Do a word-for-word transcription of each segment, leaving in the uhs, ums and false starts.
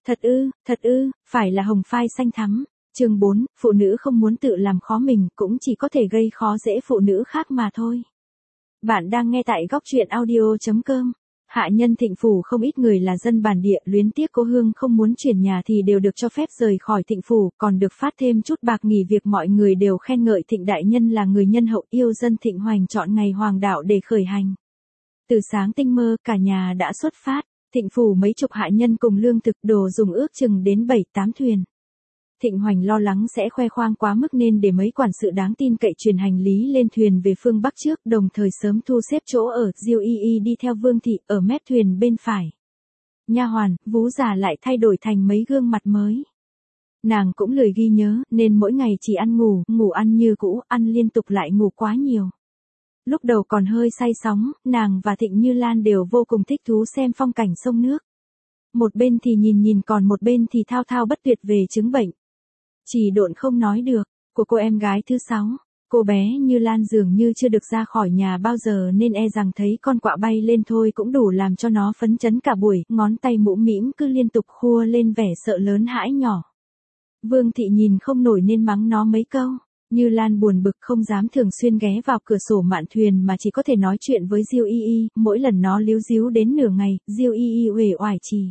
Thật ư, thật ư, phải là hồng phai xanh thắm. Chương bốn, phụ nữ không muốn tự làm khó mình, cũng chỉ có thể gây khó dễ phụ nữ khác mà thôi. Bạn đang nghe tại góc truyện audio chấm com. Hạ nhân Thịnh phủ không ít người là dân bản địa, luyến tiếc cô Hương không muốn chuyển nhà thì đều được cho phép rời khỏi Thịnh phủ, còn được phát thêm chút bạc nghỉ việc. Mọi người đều khen ngợi Thịnh đại nhân là người nhân hậu, yêu dân Thịnh Hoành chọn ngày hoàng đạo để khởi hành. Từ sáng tinh mơ, cả nhà đã xuất phát. Thịnh phủ mấy chục hạ nhân cùng lương thực đồ dùng ước chừng đến bảy tám thuyền. Thịnh Hoành lo lắng sẽ khoe khoang quá mức nên để mấy quản sự đáng tin cậy truyền hành lý lên thuyền về phương Bắc trước, đồng thời sớm thu xếp chỗ ở. Diêu Y Y đi theo Vương thị ở mép thuyền bên phải. Nha hoàn, vú già lại thay đổi thành mấy gương mặt mới. Nàng cũng lười ghi nhớ, nên mỗi ngày chỉ ăn ngủ, ngủ ăn như cũ, ăn liên tục lại ngủ quá nhiều. Lúc đầu còn hơi say sóng, nàng và Thịnh Như Lan đều vô cùng thích thú xem phong cảnh sông nước. Một bên thì nhìn nhìn còn một bên thì thao thao bất tuyệt về chứng bệnh. Chỉ độn không nói được, của cô em gái thứ sáu. Cô bé Như Lan dường như chưa được ra khỏi nhà bao giờ nên e rằng thấy con quạ bay lên thôi cũng đủ làm cho nó phấn chấn cả buổi, ngón tay mũm mĩm cứ liên tục khua lên vẻ sợ lớn hãi nhỏ. Vương thị nhìn không nổi nên mắng nó mấy câu. Như Lan buồn bực không dám thường xuyên ghé vào cửa sổ mạn thuyền mà chỉ có thể nói chuyện với Diêu Y Y, mỗi lần nó líu díu đến nửa ngày, Diêu Y Y uể oải chỉ.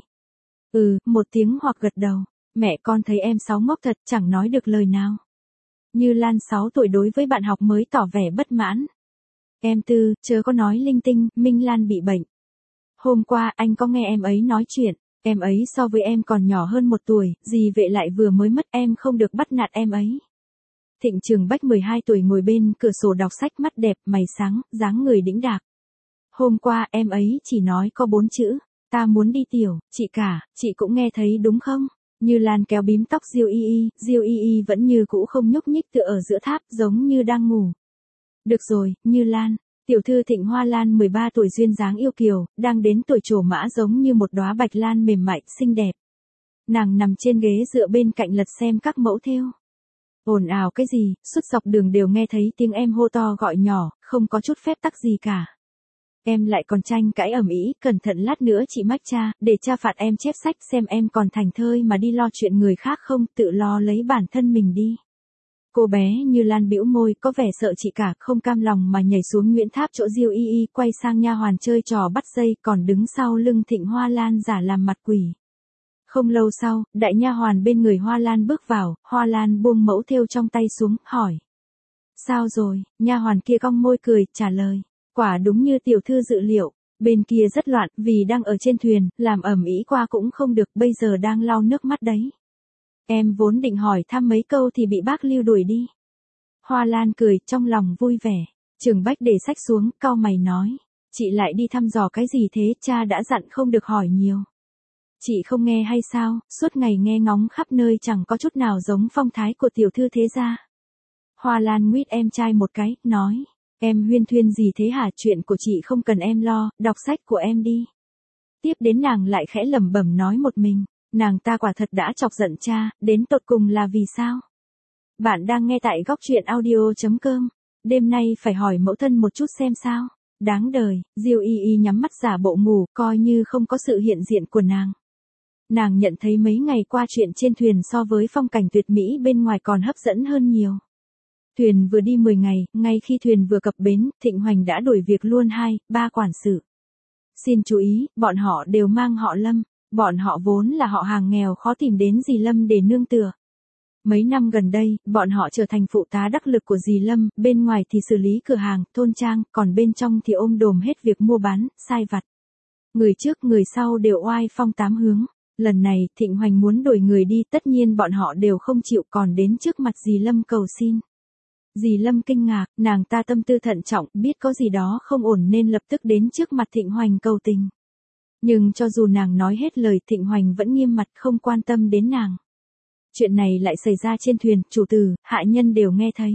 Ừ, một tiếng hoặc gật đầu. Mẹ con thấy em Sáu ngốc thật, chẳng nói được lời nào. Như Lan sáu tuổi đối với bạn học mới tỏ vẻ bất mãn. Em Tư, chớ có nói linh tinh, Minh Lan bị bệnh. Hôm qua anh có nghe em ấy nói chuyện, em ấy so với em còn nhỏ hơn một tuổi, dì Vệ lại vừa mới mất, em không được bắt nạt em ấy. Thịnh Trường Bách mười hai tuổi ngồi bên cửa sổ đọc sách, mắt đẹp, mày sáng, dáng người đĩnh đạc. Hôm qua em ấy chỉ nói có bốn chữ, ta muốn đi tiểu. Chị cả, chị cũng nghe thấy đúng không? Như Lan kéo bím tóc Diêu Y Y, Diêu Y Y vẫn như cũ không nhúc nhích tựa ở giữa tháp, giống như đang ngủ. Được rồi, Như Lan. Tiểu thư Thịnh Hoa Lan mười ba tuổi duyên dáng yêu kiều, đang đến tuổi trổ mã giống như một đóa bạch lan mềm mại, xinh đẹp. Nàng nằm trên ghế dựa bên cạnh lật xem các mẫu thêu. Ồn ào cái gì, suốt dọc đường đều nghe thấy tiếng em hô to gọi nhỏ, không có chút phép tắc gì cả. Em lại còn tranh cãi ầm ĩ, cẩn thận lát nữa chị mách cha, để cha phạt em chép sách xem em còn thành thơi mà đi lo chuyện người khác không, tự lo lấy bản thân mình đi. Cô bé Như Lan bĩu môi, có vẻ sợ chị cả, không cam lòng mà nhảy xuống Nguyễn Tháp chỗ Diêu Y Y, quay sang nha hoàn chơi trò bắt dây, còn đứng sau lưng Thịnh Hoa Lan giả làm mặt quỷ. Không lâu sau, đại nha hoàn bên người Hoa Lan bước vào, Hoa Lan buông mẫu thêu trong tay xuống, hỏi. Sao rồi? Nha hoàn kia cong môi cười, trả lời. Quả đúng như tiểu thư dự liệu, bên kia rất loạn, vì đang ở trên thuyền, làm ầm ĩ qua cũng không được, bây giờ đang lau nước mắt đấy. Em vốn định hỏi thăm mấy câu thì bị bác Lưu đuổi đi. Hoa Lan cười, trong lòng vui vẻ. Trường Bách để sách xuống, cau mày nói. Chị lại đi thăm dò cái gì thế, cha đã dặn không được hỏi nhiều. Chị không nghe hay sao, suốt ngày nghe ngóng khắp nơi chẳng có chút nào giống phong thái của tiểu thư thế gia. Hoa Lan nguyết em trai một cái, nói. Em huyên thuyên gì thế hả, chuyện của chị không cần em lo, đọc sách của em đi. Tiếp đến nàng lại khẽ lẩm bẩm nói một mình, nàng ta quả thật đã chọc giận cha, đến tột cùng là vì sao? Bạn đang nghe tại góc truyện audio chấm com, đêm nay phải hỏi mẫu thân một chút xem sao, đáng đời. Diêu Y Y nhắm mắt giả bộ ngủ, coi như không có sự hiện diện của nàng. Nàng nhận thấy mấy ngày qua chuyện trên thuyền so với phong cảnh tuyệt mỹ bên ngoài còn hấp dẫn hơn nhiều. Thuyền vừa đi mười ngày, ngay khi thuyền vừa cập bến, Thịnh Hoành đã đuổi việc luôn hai, ba quản sự. Xin chú ý, bọn họ đều mang họ Lâm, bọn họ vốn là họ hàng nghèo khó tìm đến dì Lâm để nương tựa. Mấy năm gần đây, bọn họ trở thành phụ tá đắc lực của dì Lâm, bên ngoài thì xử lý cửa hàng, thôn trang, còn bên trong thì ôm đồm hết việc mua bán, sai vặt. Người trước người sau đều oai phong tám hướng. Lần này, Thịnh Hoành muốn đuổi người đi, tất nhiên bọn họ đều không chịu, còn đến trước mặt dì Lâm cầu xin. Dì Lâm kinh ngạc, nàng ta tâm tư thận trọng, biết có gì đó không ổn nên lập tức đến trước mặt Thịnh Hoành cầu tình. Nhưng cho dù nàng nói hết lời, Thịnh Hoành vẫn nghiêm mặt không quan tâm đến nàng. Chuyện này lại xảy ra trên thuyền, chủ tử, hạ nhân đều nghe thấy.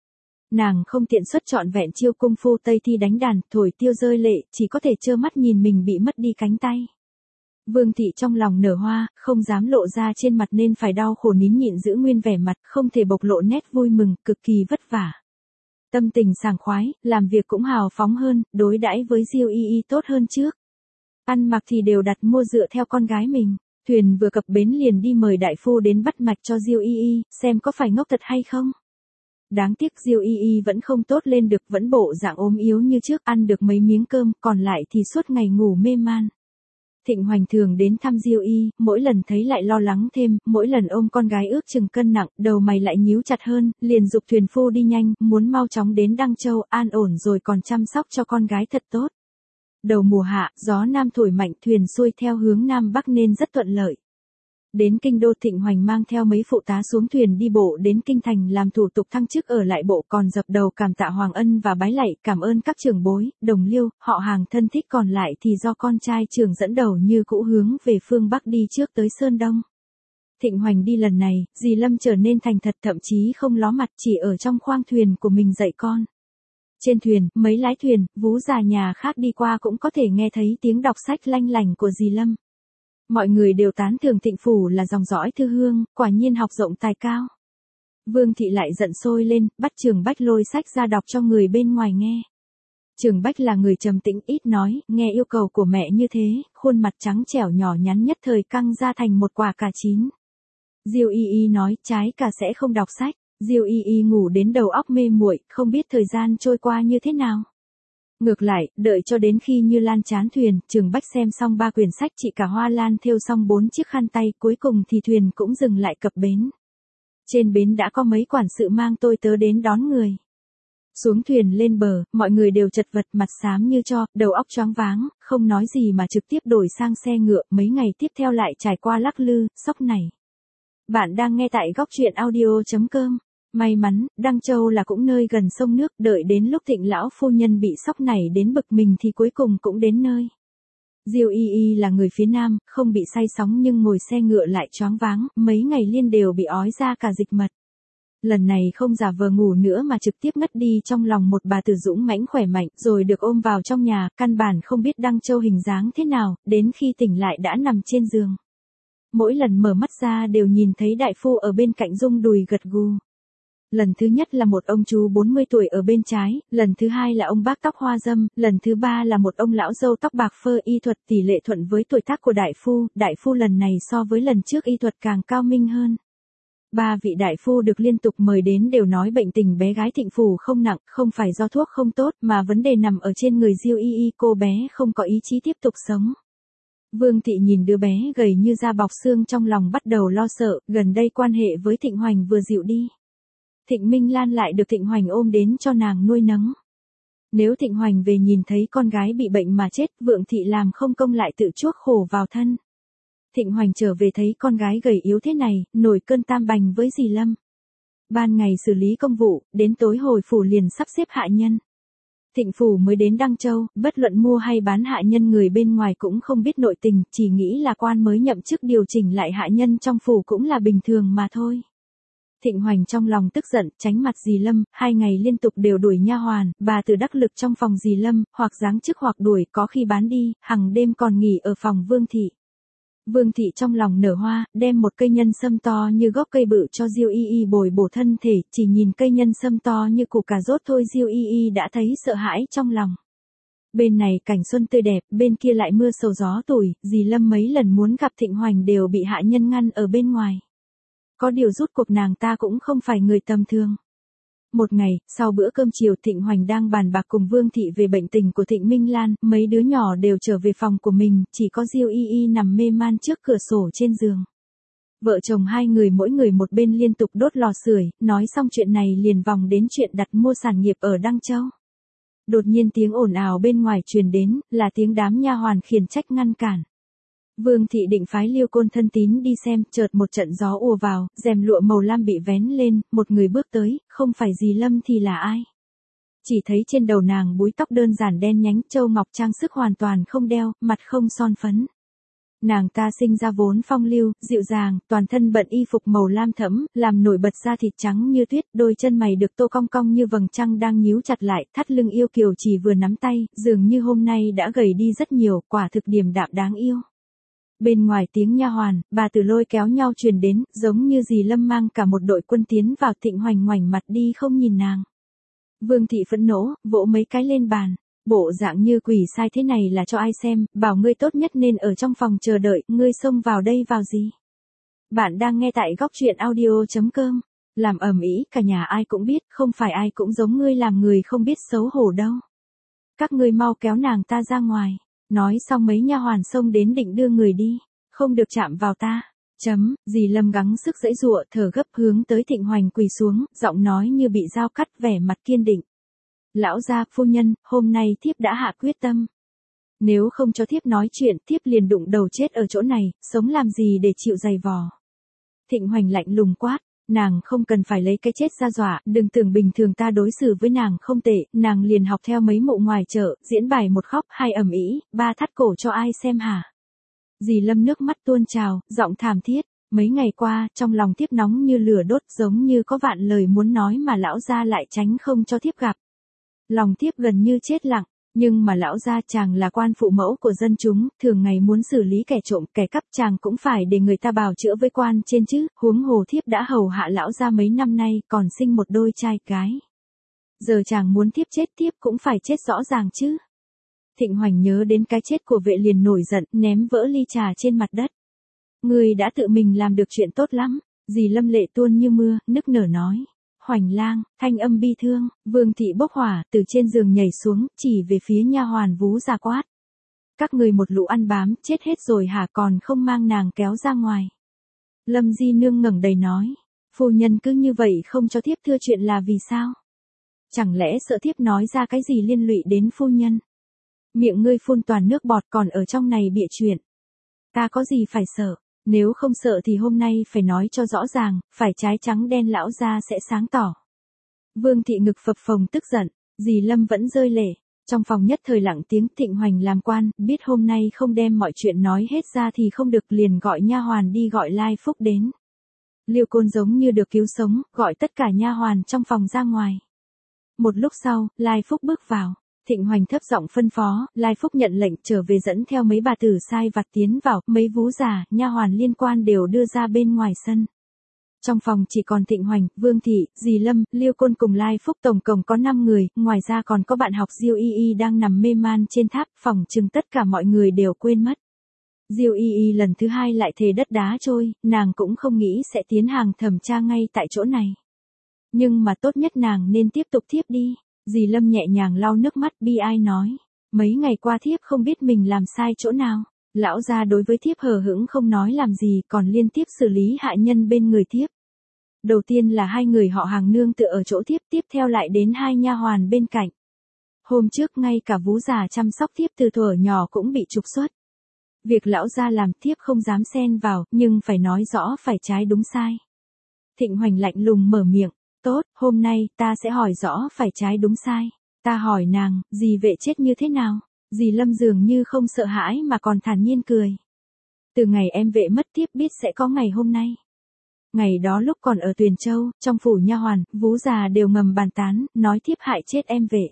Nàng không tiện xuất trọn vẹn chiêu cung phu Tây thi đánh đàn, thổi tiêu rơi lệ, chỉ có thể trơ mắt nhìn mình bị mất đi cánh tay. Vương thị trong lòng nở hoa, không dám lộ ra trên mặt nên phải đau khổ nín nhịn giữ nguyên vẻ mặt, không thể bộc lộ nét vui mừng, cực kỳ vất vả. Tâm tình sảng khoái, làm việc cũng hào phóng hơn, đối đãi với Diêu Y Y tốt hơn trước. Ăn mặc thì đều đặt mua dựa theo con gái mình. Thuyền vừa cập bến liền đi mời đại phu đến bắt mạch cho Diêu Y Y, xem có phải ngốc thật hay không. Đáng tiếc Diêu Y Y vẫn không tốt lên được, vẫn bộ dạng ốm yếu như trước, ăn được mấy miếng cơm, còn lại thì suốt ngày ngủ mê man. Thịnh Hoành thường đến thăm Diêu Y, mỗi lần thấy lại lo lắng thêm, mỗi lần ôm con gái ước chừng cân nặng, đầu mày lại nhíu chặt hơn, liền giục thuyền phu đi nhanh, muốn mau chóng đến Đăng Châu, an ổn rồi còn chăm sóc cho con gái thật tốt. Đầu mùa hạ, gió nam thổi mạnh, thuyền xuôi theo hướng nam bắc nên rất thuận lợi. Đến kinh đô, Thịnh Hoành mang theo mấy phụ tá xuống thuyền đi bộ đến kinh thành làm thủ tục thăng chức ở lại bộ, còn dập đầu cảm tạ Hoàng Ân và bái lạy cảm ơn các trưởng bối, đồng liêu, họ hàng thân thích, còn lại thì do con trai trưởng dẫn đầu như cũ hướng về phương Bắc đi trước tới Sơn Đông. Thịnh Hoành đi lần này, dì Lâm trở nên thành thật, thậm chí không ló mặt, chỉ ở trong khoang thuyền của mình dạy con. Trên thuyền, mấy lái thuyền, vú già nhà khác đi qua cũng có thể nghe thấy tiếng đọc sách lanh lành của dì Lâm. Mọi người đều tán thưởng Thịnh phủ là dòng dõi thư hương, quả nhiên học rộng tài cao. Vương thị lại giận sôi lên, bắt Trường Bách lôi sách ra đọc cho người bên ngoài nghe. Trường Bách là người trầm tĩnh ít nói, nghe yêu cầu của mẹ như thế, khuôn mặt trắng trẻo nhỏ nhắn nhất thời căng ra thành một quả cà chín. Diêu Y Y nói, trái cà sẽ không đọc sách. Diêu Y Y ngủ đến đầu óc mê muội, không biết thời gian trôi qua như thế nào. Ngược lại, đợi cho đến khi Như Lan chán thuyền, Trường Bách xem xong ba quyển sách, chị cả Hoa Lan thêu xong bốn chiếc khăn tay, cuối cùng thì thuyền cũng dừng lại cập bến. Trên bến đã có mấy quản sự mang tôi tớ đến đón người. Xuống thuyền lên bờ, mọi người đều chật vật, mặt xám như tro, đầu óc choáng váng, không nói gì mà trực tiếp đổi sang xe ngựa, mấy ngày tiếp theo lại trải qua lắc lư, sóc này. Bạn đang nghe tại góc truyện audio chấm com. May mắn, Đăng Châu là cũng nơi gần sông nước, đợi đến lúc Thịnh lão phu nhân bị sóc này đến bực mình thì cuối cùng cũng đến nơi. Diêu Y Y là người phía Nam, không bị say sóng nhưng ngồi xe ngựa lại choáng váng, mấy ngày liên đều bị ói ra cả dịch mật. Lần này không giả vờ ngủ nữa mà trực tiếp ngất đi trong lòng một bà tử dũng mãnh khỏe mạnh, rồi được ôm vào trong nhà, căn bản không biết Đăng Châu hình dáng thế nào, đến khi tỉnh lại đã nằm trên giường. Mỗi lần mở mắt ra đều nhìn thấy đại phu ở bên cạnh rung đùi gật gù. Lần thứ nhất là một ông chú bốn mươi tuổi ở bên trái, lần thứ hai là ông bác tóc hoa dâm, lần thứ ba là một ông lão râu tóc bạc phơ, y thuật tỷ lệ thuận với tuổi tác của đại phu, đại phu lần này so với lần trước y thuật càng cao minh hơn. Ba vị đại phu được liên tục mời đến đều nói bệnh tình bé gái Thịnh phủ không nặng, không phải do thuốc không tốt mà vấn đề nằm ở trên người Diêu Y Y, cô bé không có ý chí tiếp tục sống. Vương thị nhìn đứa bé gầy như da bọc xương trong lòng bắt đầu lo sợ, gần đây quan hệ với Thịnh Hoành vừa dịu đi. Thịnh Minh Lan lại được Thịnh Hoành ôm đến cho nàng nuôi nấng. Nếu Thịnh Hoành về nhìn thấy con gái bị bệnh mà chết, Vượng thị làm không công lại tự chuốc khổ vào thân. Thịnh Hoành trở về thấy con gái gầy yếu thế này, nổi cơn tam bành với dì Lâm. Ban ngày xử lý công vụ, đến tối hồi phủ liền sắp xếp hạ nhân. Thịnh phủ mới đến Đăng Châu, bất luận mua hay bán hạ nhân người bên ngoài cũng không biết nội tình, chỉ nghĩ là quan mới nhậm chức điều chỉnh lại hạ nhân trong phủ cũng là bình thường mà thôi. Thịnh Hoành trong lòng tức giận, tránh mặt dì Lâm, hai ngày liên tục đều đuổi nha hoàn, bà từ đắc lực trong phòng dì Lâm, hoặc giáng chức hoặc đuổi, có khi bán đi, hằng đêm còn nghỉ ở phòng Vương thị. Vương thị trong lòng nở hoa, đem một cây nhân sâm to như gốc cây bự cho Diêu Y Y bồi bổ thân thể, chỉ nhìn cây nhân sâm to như củ cà rốt thôi Diêu Y Y đã thấy sợ hãi trong lòng. Bên này cảnh xuân tươi đẹp, bên kia lại mưa sầu gió tủi, dì Lâm mấy lần muốn gặp Thịnh Hoành đều bị hạ nhân ngăn ở bên ngoài. Có điều rút cuộc nàng ta cũng không phải người tầm thường. Một ngày, sau bữa cơm chiều, Thịnh Hoành đang bàn bạc cùng Vương thị về bệnh tình của Thịnh Minh Lan, mấy đứa nhỏ đều trở về phòng của mình, chỉ có Diêu Y Y nằm mê man trước cửa sổ trên giường. Vợ chồng hai người mỗi người một bên liên tục đốt lò sưởi, nói xong chuyện này liền vòng đến chuyện đặt mua sản nghiệp ở Đăng Châu. Đột nhiên tiếng ồn ào bên ngoài truyền đến, là tiếng đám nha hoàn khiển trách ngăn cản. Vương thị định phái Liêu Côn thân tín đi xem, chợt một trận gió ùa vào, rèm lụa màu lam bị vén lên, một người bước tới, không phải dì Lâm thì là ai? Chỉ thấy trên đầu nàng búi tóc đơn giản đen nhánh, châu ngọc trang sức hoàn toàn không đeo, mặt không son phấn. Nàng ta sinh ra vốn phong lưu, dịu dàng, toàn thân bận y phục màu lam thẫm, làm nổi bật da thịt trắng như tuyết, đôi chân mày được tô cong cong như vầng trăng đang nhíu chặt lại, thắt lưng yêu kiều chỉ vừa nắm tay, dường như hôm nay đã gầy đi rất nhiều, quả thực điềm đạm đáng yêu. Bên ngoài tiếng nha hoàn, bà từ lôi kéo nhau truyền đến, giống như dì Lâm mang cả một đội quân tiến vào. Thịnh Hoành ngoảnh mặt đi không nhìn nàng. Vương thị phẫn nộ, vỗ mấy cái lên bàn. Bộ dạng như quỷ sai thế này là cho ai xem, bảo ngươi tốt nhất nên ở trong phòng chờ đợi, ngươi xông vào đây vào gì? Bạn đang nghe tại góc truyện audio.com. Làm ầm ĩ cả nhà ai cũng biết, không phải ai cũng giống ngươi làm người không biết xấu hổ đâu. Các ngươi mau kéo nàng ta ra ngoài. Nói xong mấy nha hoàn xông đến định đưa người đi. Không được chạm vào ta. Chấm, dì Lâm gắng sức giãy giụa, thở gấp hướng tới Thịnh Hoành quỳ xuống, giọng nói như bị dao cắt, vẻ mặt kiên định. Lão gia, phu nhân, hôm nay thiếp đã hạ quyết tâm. Nếu không cho thiếp nói chuyện, thiếp liền đụng đầu chết ở chỗ này, sống làm gì để chịu dày vò. Thịnh Hoành lạnh lùng quát, nàng không cần phải lấy cái chết ra dọa, đừng tưởng bình thường ta đối xử với nàng không tệ, nàng liền học theo mấy mụ ngoài chợ, diễn bài một khóc, hai ầm ĩ, ba thắt cổ cho ai xem hả? Dì Lâm nước mắt tuôn trào, giọng thảm thiết, mấy ngày qua, trong lòng thiếp nóng như lửa đốt, giống như có vạn lời muốn nói mà lão gia lại tránh không cho thiếp gặp. Lòng thiếp gần như chết lặng, nhưng mà lão gia chàng là quan phụ mẫu của dân chúng, thường ngày muốn xử lý kẻ trộm, kẻ cắp chàng cũng phải để người ta bào chữa với quan trên chứ, huống hồ thiếp đã hầu hạ lão gia mấy năm nay, còn sinh một đôi trai gái. Giờ chàng muốn thiếp chết, thiếp cũng phải chết rõ ràng chứ. Thịnh Hoành nhớ đến cái chết của vệ liền nổi giận, ném vỡ ly trà trên mặt đất. Người đã tự mình làm được chuyện tốt lắm, dì Lâm lệ tuôn như mưa, nức nở nói. Hoành lang, thanh âm bi thương, Vương thị bốc hỏa, từ trên giường nhảy xuống, chỉ về phía nha hoàn Vú Gia quát. Các người một lũ ăn bám, chết hết rồi hả, còn không mang nàng kéo ra ngoài. Lâm Di Nương ngẩng đầy nói, phu nhân cứ như vậy không cho thiếp thưa chuyện là vì sao? Chẳng lẽ sợ thiếp nói ra cái gì liên lụy đến phu nhân? Miệng ngươi phun toàn nước bọt, còn ở trong này bịa chuyện. Ta có gì phải sợ? Nếu không sợ thì hôm nay phải nói cho rõ ràng, phải trái trắng đen lão gia sẽ sáng tỏ. Vương thị ngực phập phồng tức giận, dì Lâm vẫn rơi lệ. Trong phòng nhất thời lặng tiếng. Thịnh Hoành làm quan, biết hôm nay không đem mọi chuyện nói hết ra thì không được, liền gọi nha hoàn đi gọi Lai Phúc đến. Liêu Côn giống như được cứu sống, gọi tất cả nha hoàn trong phòng ra ngoài. Một lúc sau, Lai Phúc bước vào. Thịnh Hoành thấp giọng phân phó, Lai Phúc nhận lệnh trở về dẫn theo mấy bà tử sai vặt tiến vào, mấy vú già, nha hoàn liên quan đều đưa ra bên ngoài sân. Trong phòng chỉ còn Thịnh Hoành, Vương thị, dì Lâm, Liêu Côn cùng Lai Phúc, tổng cộng có năm người, ngoài ra còn có bạn học Diêu Y Y đang nằm mê man trên tháp, phòng chừng tất cả mọi người đều quên mất. Diêu Y Y lần thứ hai lại thề đất đá trôi, nàng cũng không nghĩ sẽ tiến hàng thẩm tra ngay tại chỗ này. Nhưng mà tốt nhất nàng nên tiếp tục thiếp đi. Dì Lâm nhẹ nhàng lau nước mắt bi ai nói. Mấy ngày qua thiếp không biết mình làm sai chỗ nào. Lão gia đối với thiếp hờ hững không nói làm gì, còn liên tiếp xử lý hạ nhân bên người thiếp. Đầu tiên là hai người họ Hàng nương tựa ở chỗ thiếp, tiếp theo lại đến hai nha hoàn bên cạnh. Hôm trước ngay cả vú già chăm sóc thiếp từ thuở nhỏ cũng bị trục xuất. Việc lão gia làm thiếp không dám xen vào, nhưng phải nói rõ phải trái đúng sai. Thịnh Hoành lạnh lùng mở miệng. Tốt, hôm nay, ta sẽ hỏi rõ phải trái đúng sai. Ta hỏi nàng, dì vệ chết như thế nào? Dì Lâm dường như không sợ hãi mà còn thản nhiên cười. Từ ngày em vệ mất thiếp biết sẽ có ngày hôm nay. Ngày đó lúc còn ở Tuyền Châu, trong phủ nha hoàn, vú già đều ngầm bàn tán, nói thiếp hại chết em vệ.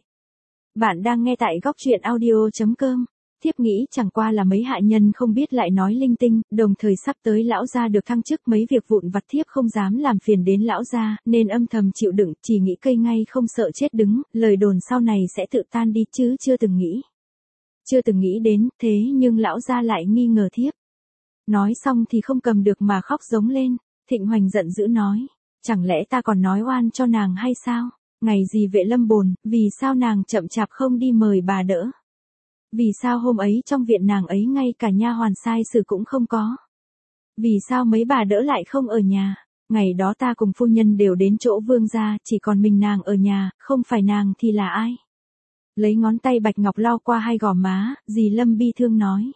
Bạn đang nghe tại góc truyện audio.com. Thiếp nghĩ chẳng qua là mấy hạ nhân không biết lại nói linh tinh, đồng thời sắp tới lão gia được thăng chức, mấy việc vụn vặt thiếp không dám làm phiền đến lão gia, nên âm thầm chịu đựng, chỉ nghĩ cây ngay không sợ chết đứng, lời đồn sau này sẽ tự tan đi chứ chưa từng nghĩ. Chưa từng nghĩ đến, thế nhưng lão gia lại nghi ngờ thiếp. Nói xong thì không cầm được mà khóc giống lên. Thịnh Hoành giận dữ nói, chẳng lẽ ta còn nói oan cho nàng hay sao? Ngày gì vệ lâm bồn, vì sao nàng chậm chạp không đi mời bà đỡ? Vì sao hôm ấy trong viện nàng ấy ngay cả nha hoàn sai sử cũng không có? Vì sao mấy bà đỡ lại không ở nhà? Ngày đó ta cùng phu nhân đều đến chỗ Vương gia, chỉ còn mình nàng ở nhà, không phải nàng thì là ai? Lấy ngón tay bạch ngọc lau qua hai gò má, dì Lâm bi thương nói.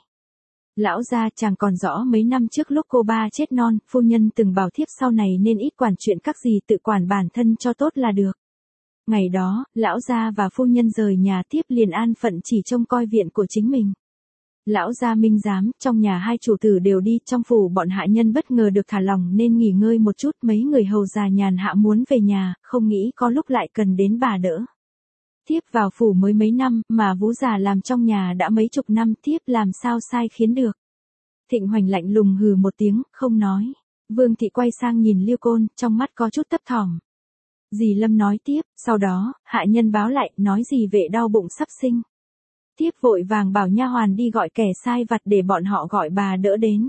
Lão gia chàng còn rõ mấy năm trước lúc cô ba chết non, phu nhân từng bảo thiếp sau này nên ít quản chuyện các gì, tự quản bản thân cho tốt là được. Ngày đó, lão gia và phu nhân rời nhà, thiếp liền an phận chỉ trông coi viện của chính mình. Lão gia minh giám, trong nhà hai chủ tử đều đi, trong phủ bọn hạ nhân bất ngờ được thả lỏng nên nghỉ ngơi một chút, mấy người hầu già nhàn hạ muốn về nhà, không nghĩ có lúc lại cần đến bà đỡ. Thiếp vào phủ mới mấy năm, mà vú già làm trong nhà đã mấy chục năm, thiếp làm sao sai khiến được. Thịnh Hoành lạnh lùng hừ một tiếng, không nói. Vương thị quay sang nhìn Liêu Côn, trong mắt có chút thấp thỏm. Dì Lâm nói tiếp, sau đó, hạ nhân báo lại, nói dì vệ đau bụng sắp sinh. Thiếp vội vàng bảo nha hoàn đi gọi kẻ sai vặt để bọn họ gọi bà đỡ đến.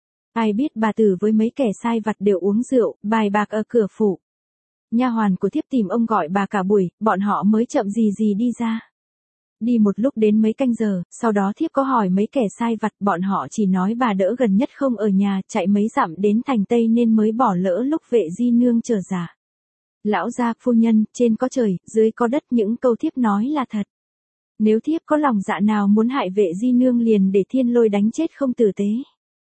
Ai biết bà Tử với mấy kẻ sai vặt đều uống rượu, bài bạc ở cửa phủ. Nha hoàn của thiếp tìm ông gọi bà cả buổi, bọn họ mới chậm gì gì đi ra. Đi một lúc đến mấy canh giờ, sau đó thiếp có hỏi mấy kẻ sai vặt, bọn họ chỉ nói bà đỡ gần nhất không ở nhà, chạy mấy dặm đến thành Tây nên mới bỏ lỡ lúc vệ di nương trở già. Lão gia, phu nhân, trên có trời, dưới có đất, những câu thiếp nói là thật. Nếu thiếp có lòng dạ nào muốn hại vệ di nương liền để thiên lôi đánh chết không tử tế.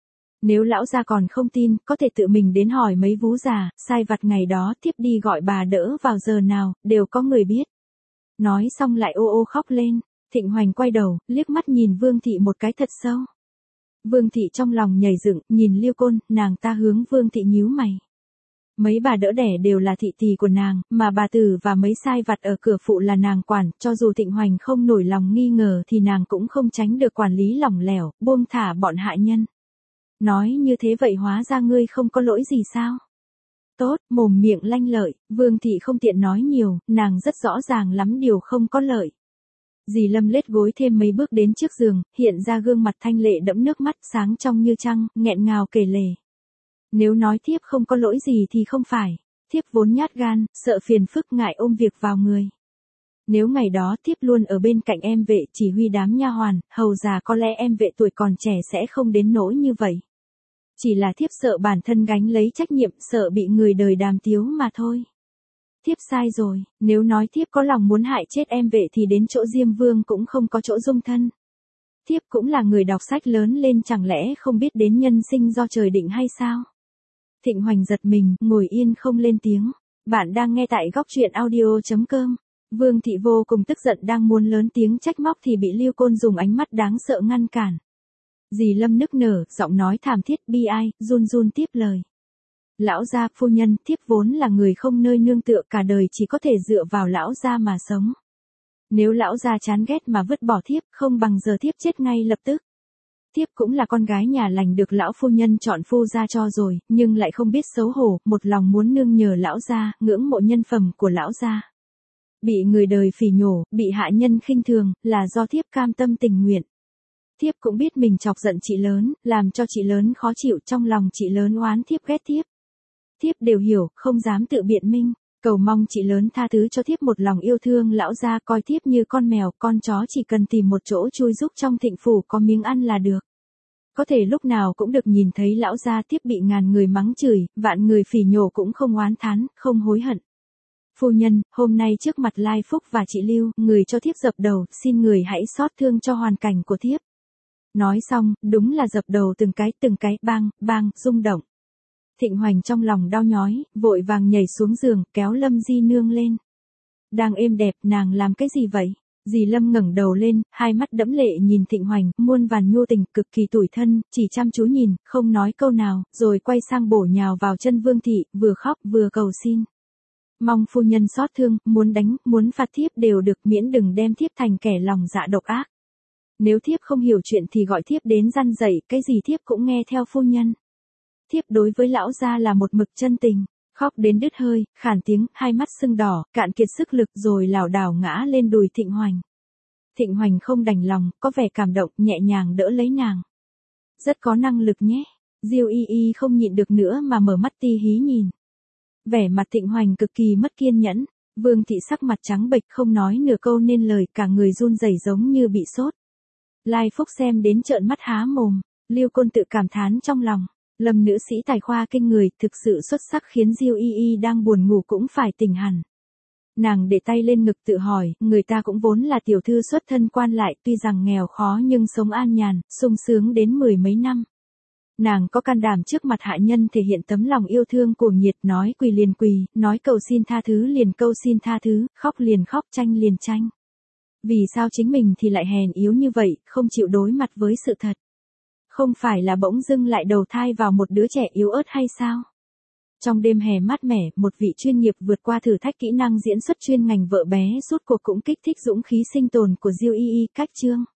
Nếu lão gia còn không tin, có thể tự mình đến hỏi mấy vú già, sai vặt ngày đó thiếp đi gọi bà đỡ vào giờ nào, đều có người biết. Nói xong lại ô ô khóc lên. Thịnh Hoành quay đầu, liếc mắt nhìn Vương Thị một cái thật sâu. Vương Thị trong lòng nhảy dựng, nhìn Liêu Côn, nàng ta hướng Vương Thị nhíu mày. Mấy bà đỡ đẻ đều là thị tỳ của nàng, mà bà Tử và mấy sai vặt ở cửa phụ là nàng quản, cho dù Thịnh Hoành không nổi lòng nghi ngờ thì nàng cũng không tránh được quản lý lỏng lẻo, buông thả bọn hạ nhân. Nói như thế vậy hóa ra ngươi không có lỗi gì sao? Tốt, mồm miệng lanh lợi, Vương Thị không tiện nói nhiều, nàng rất rõ ràng lắm điều không có lợi. Dì Lâm lết gối thêm mấy bước đến trước giường, hiện ra gương mặt thanh lệ đẫm nước mắt sáng trong như trăng, nghẹn ngào kể lể. Nếu nói thiếp không có lỗi gì thì không phải, thiếp vốn nhát gan, sợ phiền phức ngại ôm việc vào người. Nếu ngày đó thiếp luôn ở bên cạnh em vệ chỉ huy đám nha hoàn, hầu già có lẽ em vệ tuổi còn trẻ sẽ không đến nỗi như vậy. Chỉ là thiếp sợ bản thân gánh lấy trách nhiệm, sợ bị người đời đàm tiếu mà thôi. Thiếp sai rồi, nếu nói thiếp có lòng muốn hại chết em vệ thì đến chỗ Diêm Vương cũng không có chỗ dung thân. Thiếp cũng là người đọc sách lớn lên chẳng lẽ không biết đến nhân sinh do trời định hay sao? Thịnh Hoành giật mình, ngồi yên không lên tiếng. Bạn đang nghe tại góc truyện audio chấm com. Vương Thị vô cùng tức giận đang muốn lớn tiếng trách móc thì bị Liêu Côn dùng ánh mắt đáng sợ ngăn cản. Dì Lâm nức nở, giọng nói thảm thiết bi ai, run run tiếp lời. Lão gia, phu nhân, thiếp vốn là người không nơi nương tựa, cả đời chỉ có thể dựa vào lão gia mà sống. Nếu lão gia chán ghét mà vứt bỏ thiếp, không bằng giờ thiếp chết ngay lập tức. Thiếp cũng là con gái nhà lành được lão phu nhân chọn phu gia cho rồi, nhưng lại không biết xấu hổ, một lòng muốn nương nhờ lão gia, ngưỡng mộ nhân phẩm của lão gia. Bị người đời phỉ nhổ, bị hạ nhân khinh thường, là do thiếp cam tâm tình nguyện. Thiếp cũng biết mình chọc giận chị lớn, làm cho chị lớn khó chịu, trong lòng chị lớn oán thiếp ghét thiếp. Thiếp đều hiểu, không dám tự biện minh, cầu mong chị lớn tha thứ cho thiếp một lòng yêu thương lão gia, coi thiếp như con mèo, con chó chỉ cần tìm một chỗ chui rúc trong thịnh phủ có miếng ăn là được. Có thể lúc nào cũng được nhìn thấy lão gia thiếp bị ngàn người mắng chửi, vạn người phỉ nhổ cũng không oán thán, không hối hận. Phu nhân, hôm nay trước mặt Lai Phúc và chị Lưu, người cho thiếp dập đầu, xin người hãy xót thương cho hoàn cảnh của thiếp. Nói xong, đúng là dập đầu từng cái, từng cái, bang, bang, rung động. Thịnh Hoành trong lòng đau nhói, vội vàng nhảy xuống giường, kéo Lâm Di Nương lên. Đang êm đẹp, nàng làm cái gì vậy? Dì Lâm ngẩng đầu lên, hai mắt đẫm lệ nhìn Thịnh Hoành, muôn vàn nhu tình, cực kỳ tủi thân, chỉ chăm chú nhìn, không nói câu nào, rồi quay sang bổ nhào vào chân Vương Thị, vừa khóc vừa cầu xin. Mong phu nhân xót thương, muốn đánh, muốn phạt thiếp đều được, miễn đừng đem thiếp thành kẻ lòng dạ độc ác. Nếu thiếp không hiểu chuyện thì gọi thiếp đến răn dạy, cái gì thiếp cũng nghe theo phu nhân. Thiếp đối với lão gia là một mực chân tình, khóc đến đứt hơi, khản tiếng, hai mắt sưng đỏ, cạn kiệt sức lực rồi lảo đảo ngã lên đùi Thịnh Hoành. Thịnh Hoành không đành lòng, có vẻ cảm động, nhẹ nhàng đỡ lấy nàng. Rất có năng lực nhé. Diêu Y Y không nhịn được nữa mà mở mắt ti hí nhìn. Vẻ mặt Thịnh Hoành cực kỳ mất kiên nhẫn, Vương Thị sắc mặt trắng bệch không nói nửa câu nên lời, cả người run rẩy giống như bị sốt. Lai Phúc xem đến trợn mắt há mồm, Liêu Côn tự cảm thán trong lòng. Lâm nữ sĩ tài khoa kinh người, thực sự xuất sắc khiến Diêu Y Y đang buồn ngủ cũng phải tỉnh hẳn. Nàng để tay lên ngực tự hỏi, người ta cũng vốn là tiểu thư xuất thân quan lại, tuy rằng nghèo khó nhưng sống an nhàn, sung sướng đến mười mấy năm. Nàng có can đảm trước mặt hạ nhân thể hiện tấm lòng yêu thương cuồng nhiệt, nói quỳ liền quỳ, nói cầu xin tha thứ liền cầu xin tha thứ, khóc liền khóc, tranh liền tranh. Vì sao chính mình thì lại hèn yếu như vậy, không chịu đối mặt với sự thật? Không phải là bỗng dưng lại đầu thai vào một đứa trẻ yếu ớt hay sao? Trong đêm hè mát mẻ, một vị chuyên nghiệp vượt qua thử thách kỹ năng diễn xuất chuyên ngành vợ bé rút cuộc cũng kích thích dũng khí sinh tồn của Diêu Y Y. Cách chương